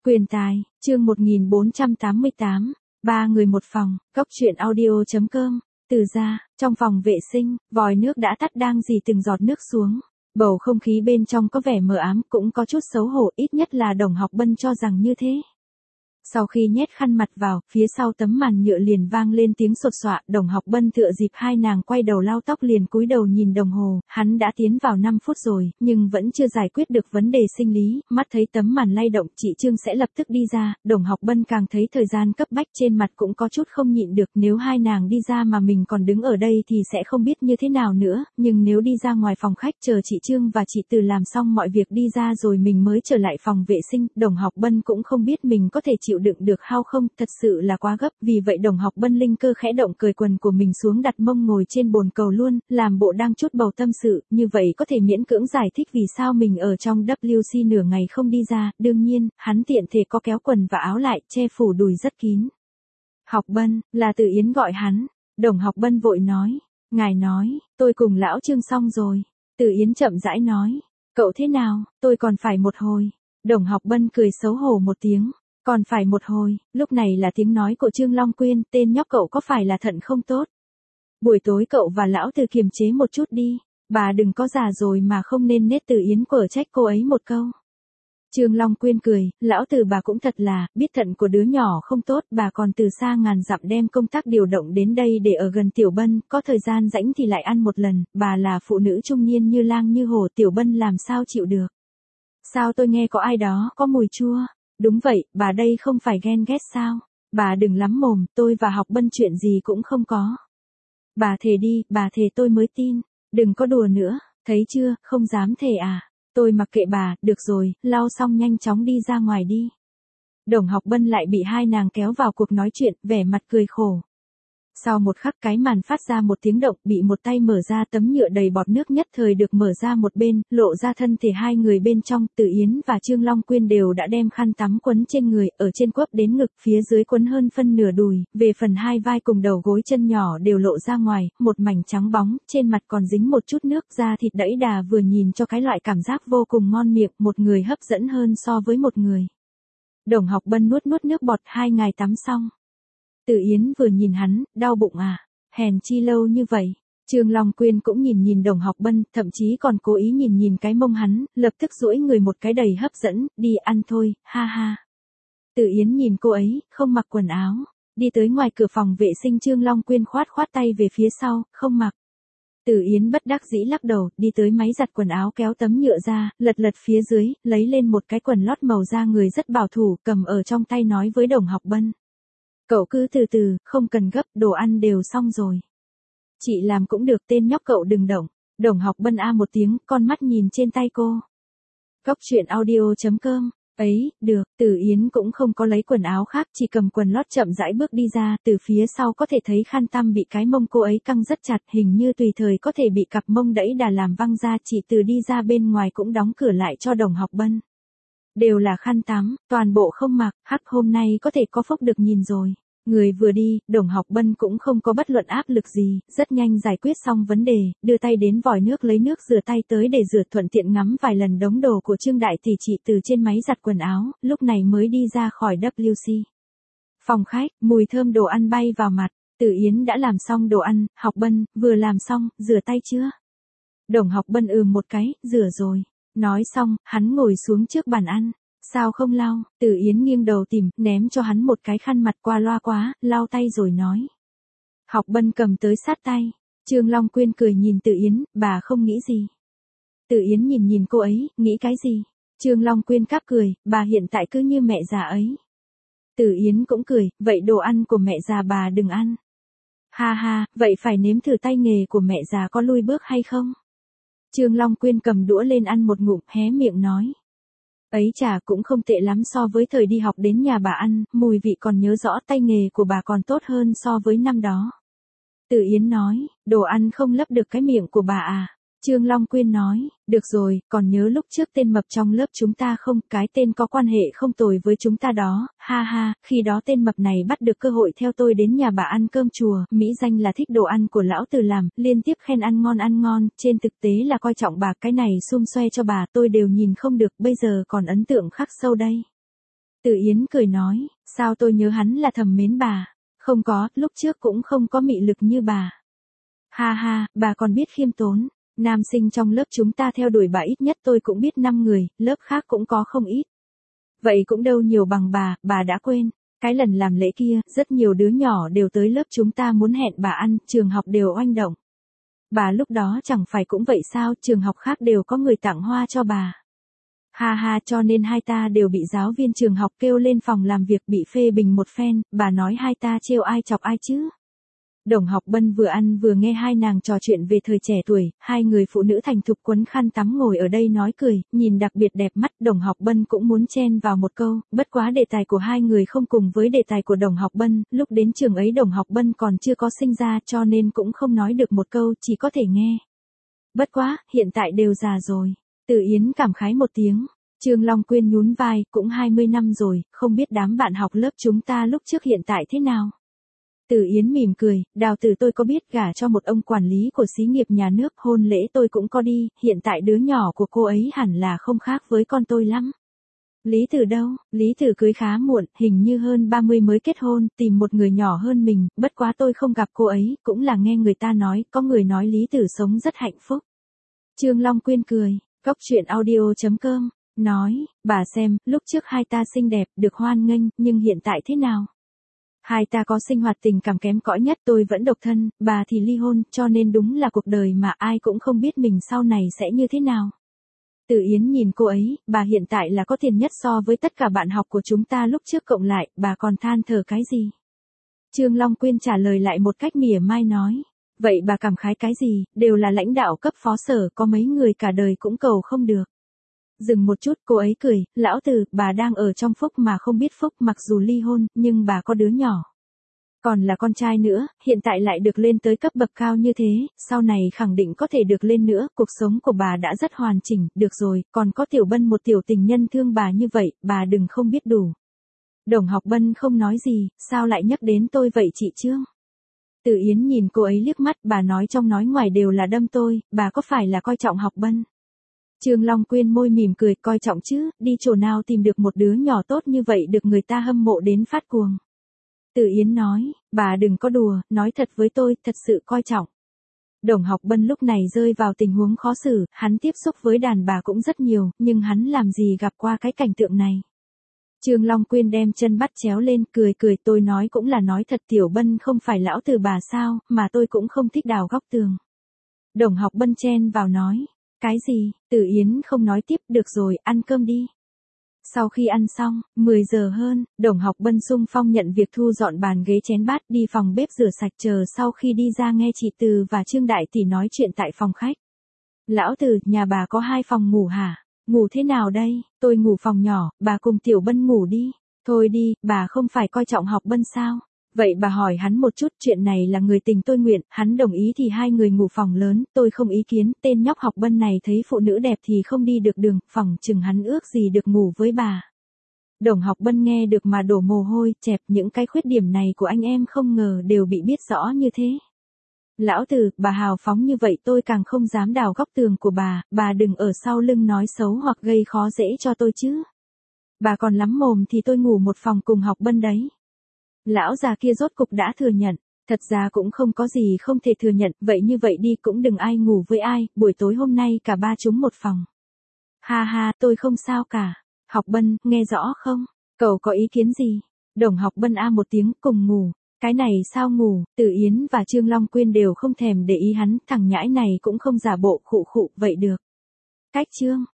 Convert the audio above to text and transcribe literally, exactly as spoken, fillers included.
Quyền tài, chương một nghìn bốn trăm tám mươi tám, ba người một phòng, góc truyện audio.com, từ ra, trong phòng vệ sinh, vòi nước đã tắt đang rỉ từng giọt nước xuống. Bầu không khí bên trong có vẻ mờ ám cũng có chút xấu hổ, ít nhất là Đồng Học Bân cho rằng như thế. Sau khi nhét khăn mặt vào, phía sau tấm màn nhựa liền vang lên tiếng sột soạ, Đồng Học Bân tựa dịp hai nàng quay đầu lau tóc liền cúi đầu nhìn đồng hồ, hắn đã tiến vào năm phút rồi, nhưng vẫn chưa giải quyết được vấn đề sinh lý, mắt thấy tấm màn lay động, chị Trương sẽ lập tức đi ra, Đồng Học Bân càng thấy thời gian cấp bách trên mặt cũng có chút không nhịn được, nếu hai nàng đi ra mà mình còn đứng ở đây thì sẽ không biết như thế nào nữa, nhưng nếu đi ra ngoài phòng khách chờ chị Trương và chị Từ làm xong mọi việc đi ra rồi mình mới trở lại phòng vệ sinh, Đồng Học Bân cũng không biết mình có thể chịu đựng được hao không, thật sự là quá gấp, vì vậy Đồng Học Bân linh cơ khẽ động cởi quần của mình xuống đặt mông ngồi trên bồn cầu luôn, làm bộ đang chút bầu tâm sự, như vậy có thể miễn cưỡng giải thích vì sao mình ở trong vê kép xê nửa ngày không đi ra, đương nhiên, hắn tiện thể có kéo quần và áo lại, che phủ đùi rất kín. Học Bân, là Từ Yến gọi hắn, Đồng Học Bân vội nói, ngài nói, tôi cùng lão Trương xong rồi, Từ Yến chậm rãi nói, cậu thế nào, tôi còn phải một hồi, Đồng Học Bân cười xấu hổ một tiếng. Còn phải một hồi, lúc này là tiếng nói của Trương Long Quyên, tên nhóc cậu có phải là thận không tốt? Buổi tối cậu và lão Từ kiềm chế một chút đi, bà đừng có già rồi mà không nên nết. Từ Yến quở trách cô ấy một câu. Trương Long Quyên cười, lão Từ bà cũng thật là, biết thận của đứa nhỏ không tốt, bà còn từ xa ngàn dặm đem công tác điều động đến đây để ở gần Tiểu Bân, có thời gian rảnh thì lại ăn một lần, bà là phụ nữ trung niên như lang như hổ, Tiểu Bân làm sao chịu được? Sao tôi nghe có ai đó có mùi chua? Đúng vậy, bà đây không phải ghen ghét sao? Bà đừng lắm mồm, tôi và Học Bân chuyện gì cũng không có. Bà thề đi, bà thề tôi mới tin. Đừng có đùa nữa, thấy chưa, không dám thề à? Tôi mặc kệ bà, được rồi, lau xong nhanh chóng đi ra ngoài đi. Đồng Học Bân lại bị hai nàng kéo vào cuộc nói chuyện, vẻ mặt cười khổ. Sau một khắc cái màn phát ra một tiếng động, bị một tay mở ra, tấm nhựa đầy bọt nước nhất thời được mở ra một bên, lộ ra thân thể hai người bên trong, Từ Yến và Trương Long Quyên đều đã đem khăn tắm quấn trên người, ở trên quấp đến ngực, phía dưới quấn hơn phân nửa đùi, về phần hai vai cùng đầu gối chân nhỏ đều lộ ra ngoài, một mảnh trắng bóng, trên mặt còn dính một chút nước, da thịt đẫy đà vừa nhìn cho cái loại cảm giác vô cùng ngon miệng, một người hấp dẫn hơn so với một người. Đồng Học Bân nuốt nuốt nước bọt, hai ngày tắm xong. Từ Yến vừa nhìn hắn, đau bụng à, hèn chi lâu như vậy. Trương Long Quyên cũng nhìn nhìn Đồng Học Bân, thậm chí còn cố ý nhìn nhìn cái mông hắn, lập tức duỗi người một cái đầy hấp dẫn, đi ăn thôi, ha ha. Từ Yến nhìn cô ấy, không mặc quần áo, đi tới ngoài cửa phòng vệ sinh. Trương Long Quyên khoát khoát tay về phía sau, không mặc. Từ Yến bất đắc dĩ lắc đầu, đi tới máy giặt quần áo kéo tấm nhựa ra, lật lật phía dưới, lấy lên một cái quần lót màu da người rất bảo thủ, cầm ở trong tay nói với Đồng Học Bân. Cậu cứ từ từ, không cần gấp, đồ ăn đều xong rồi. Chị làm cũng được, tên nhóc cậu đừng động. Đồng Học Bân a một tiếng, con mắt nhìn trên tay cô. Góc truyện audio.com, ấy, được, Từ Yến cũng không có lấy quần áo khác, chỉ cầm quần lót chậm rãi bước đi ra, từ phía sau có thể thấy khăn tăm bị cái mông cô ấy căng rất chặt, hình như tùy thời có thể bị cặp mông đẫy đà làm văng ra. Chị Từ đi ra bên ngoài cũng đóng cửa lại cho Đồng Học Bân. Đều là khăn tắm, toàn bộ không mặc, hắc hôm nay có thể có phúc được nhìn rồi. Người vừa đi, Đồng Học Bân cũng không có bất luận áp lực gì, rất nhanh giải quyết xong vấn đề, đưa tay đến vòi nước lấy nước rửa tay tới để rửa, thuận tiện ngắm vài lần đống đồ của Trương Đại Tỷ chị Từ trên máy giặt quần áo, lúc này mới đi ra khỏi vê kép xê. Phòng khách, mùi thơm đồ ăn bay vào mặt, Từ Yến đã làm xong đồ ăn. Học Bân, vừa làm xong, rửa tay chưa? Đồng Học Bân ừm một cái, rửa rồi. Nói xong, hắn ngồi xuống trước bàn ăn. Sao không lau? Từ Yến nghiêng đầu tìm, ném cho hắn một cái khăn mặt, qua loa quá, lau tay rồi nói. Học Bân cầm tới sát tay. Trương Long Quyên cười nhìn Từ Yến, bà không nghĩ gì. Từ Yến nhìn nhìn cô ấy, nghĩ cái gì? Trương Long Quyên cáp cười, bà hiện tại cứ như mẹ già ấy. Từ Yến cũng cười, vậy đồ ăn của mẹ già bà đừng ăn. Ha ha, vậy phải nếm thử tay nghề của mẹ già có lui bước hay không? Trương Long Quyên cầm đũa lên ăn một ngụm, hé miệng nói. Ấy chà, cũng không tệ lắm so với thời đi học đến nhà bà ăn, mùi vị còn nhớ rõ, tay nghề của bà còn tốt hơn so với năm đó. Từ Yến nói, đồ ăn không lấp được cái miệng của bà à? Trương Long Quyên nói, được rồi, còn nhớ lúc trước tên mập trong lớp chúng ta không, cái tên có quan hệ không tồi với chúng ta đó, ha ha, khi đó tên mập này bắt được cơ hội theo tôi đến nhà bà ăn cơm chùa, mỹ danh là thích đồ ăn của lão Từ làm, liên tiếp khen ăn ngon ăn ngon, trên thực tế là coi trọng bà, cái này xum xoe cho bà tôi đều nhìn không được, bây giờ còn ấn tượng khắc sâu đây. Từ Yến cười nói, sao tôi nhớ hắn là thầm mến bà. Không có, lúc trước cũng không có mị lực như bà. Ha ha, bà còn biết khiêm tốn. Nam sinh trong lớp chúng ta theo đuổi bà ít nhất tôi cũng biết năm người, lớp khác cũng có không ít. Vậy cũng đâu nhiều bằng bà, bà đã quên. Cái lần làm lễ kia, rất nhiều đứa nhỏ đều tới lớp chúng ta muốn hẹn bà ăn, trường học đều oanh động. Bà lúc đó chẳng phải cũng vậy sao, trường học khác đều có người tặng hoa cho bà. Ha ha, cho nên hai ta đều bị giáo viên trường học kêu lên phòng làm việc bị phê bình một phen, bà nói hai ta trêu ai chọc ai chứ. Đồng Học Bân vừa ăn vừa nghe hai nàng trò chuyện về thời trẻ tuổi, hai người phụ nữ thành thục quấn khăn tắm ngồi ở đây nói cười, nhìn đặc biệt đẹp mắt. Đồng Học Bân cũng muốn chen vào một câu, bất quá đề tài của hai người không cùng với đề tài của Đồng Học Bân, lúc đến trường ấy Đồng Học Bân còn chưa có sinh ra cho nên cũng không nói được một câu, chỉ có thể nghe. Bất quá, hiện tại đều già rồi. Từ Yến cảm khái một tiếng. Trương Long Quyên nhún vai, cũng hai mươi năm rồi, không biết đám bạn học lớp chúng ta lúc trước hiện tại thế nào. Từ Yến mỉm cười, Đào Tử tôi có biết gả cho một ông quản lý của xí nghiệp nhà nước, hôn lễ tôi cũng có đi, hiện tại đứa nhỏ của cô ấy hẳn là không khác với con tôi lắm. Lý Tử đâu, Lý Tử cưới khá muộn, hình như hơn ba mươi mới kết hôn, tìm một người nhỏ hơn mình, bất quá tôi không gặp cô ấy, cũng là nghe người ta nói, có người nói Lý Tử sống rất hạnh phúc. Trương Long Quyên cười, Cốc Truyện Audio chấm com, nói, bà xem, lúc trước hai ta xinh đẹp, được hoan nghênh, nhưng hiện tại thế nào? Hai ta có sinh hoạt tình cảm kém cỏi nhất, tôi vẫn độc thân, bà thì ly hôn, cho nên đúng là cuộc đời mà ai cũng không biết mình sau này sẽ như thế nào. Từ Yến nhìn cô ấy, bà hiện tại là có tiền nhất so với tất cả bạn học của chúng ta lúc trước cộng lại, bà còn than thở cái gì? Trương Long Quyên trả lời lại một cách mỉa mai nói, vậy bà cảm khái cái gì, đều là lãnh đạo cấp phó sở, có mấy người cả đời cũng cầu không được. Dừng một chút, cô ấy cười, lão Từ, bà đang ở trong phúc mà không biết phúc, mặc dù ly hôn, nhưng bà có đứa nhỏ. Còn là con trai nữa, hiện tại lại được lên tới cấp bậc cao như thế, sau này khẳng định có thể được lên nữa, cuộc sống của bà đã rất hoàn chỉnh, được rồi, còn có Tiểu Bân một tiểu tình nhân thương bà như vậy, bà đừng không biết đủ. Đồng Học Bân không nói gì, sao lại nhắc đến tôi vậy chị Trương? Từ Yến nhìn cô ấy liếc mắt, bà nói trong nói ngoài đều là đâm tôi, bà có phải là coi trọng Học Bân? Trương Long Quyên môi mỉm cười, coi trọng chứ, đi chỗ nào tìm được một đứa nhỏ tốt như vậy được người ta hâm mộ đến phát cuồng. Từ Yến nói, bà đừng có đùa, nói thật với tôi, thật sự coi trọng. Đồng Học Bân lúc này rơi vào tình huống khó xử, hắn tiếp xúc với đàn bà cũng rất nhiều, nhưng hắn làm gì gặp qua cái cảnh tượng này. Trương Long Quyên đem chân bắt chéo lên, cười cười, tôi nói cũng là nói thật, Tiểu Bân không phải lão từ bà sao, mà tôi cũng không thích đào góc tường. Đồng Học Bân chen vào nói, cái gì? Từ Yến không nói tiếp, được rồi, ăn cơm đi. Sau khi ăn xong, mười giờ hơn, Đồng Học Bân xung phong nhận việc thu dọn bàn ghế chén bát, đi phòng bếp rửa sạch, chờ sau khi đi ra nghe chị Từ và Trương Đại Tỷ nói chuyện tại phòng khách. Lão Từ, nhà bà có hai phòng ngủ hả? Ngủ thế nào đây? Tôi ngủ phòng nhỏ, bà cùng Tiểu Bân ngủ đi. Thôi đi, bà không phải coi trọng Học Bân sao? Vậy bà hỏi hắn một chút, chuyện này là người tình tôi nguyện, hắn đồng ý thì hai người ngủ phòng lớn, tôi không ý kiến, tên nhóc Học Bân này thấy phụ nữ đẹp thì không đi được đường, phòng chừng hắn ước gì được ngủ với bà. Đồng Học Bân nghe được mà đổ mồ hôi, chẹp, những cái khuyết điểm này của anh em không ngờ đều bị biết rõ như thế. Lão Từ, bà hào phóng như vậy tôi càng không dám đào góc tường của bà, bà đừng ở sau lưng nói xấu hoặc gây khó dễ cho tôi chứ. Bà còn lắm mồm thì tôi ngủ một phòng cùng Học Bân đấy. Lão già kia rốt cục đã thừa nhận, thật ra cũng không có gì không thể thừa nhận, vậy như vậy đi cũng đừng ai ngủ với ai, buổi tối hôm nay cả ba chúng một phòng. Ha ha, tôi không sao cả. Học Bân, nghe rõ không? Cậu có ý kiến gì? Đồng Học Bân a một tiếng, cùng ngủ. Cái này sao ngủ? Từ Yến và Trương Long Quyên đều không thèm để ý hắn, thằng nhãi này cũng không giả bộ khụ khụ, vậy được. Cách Trương.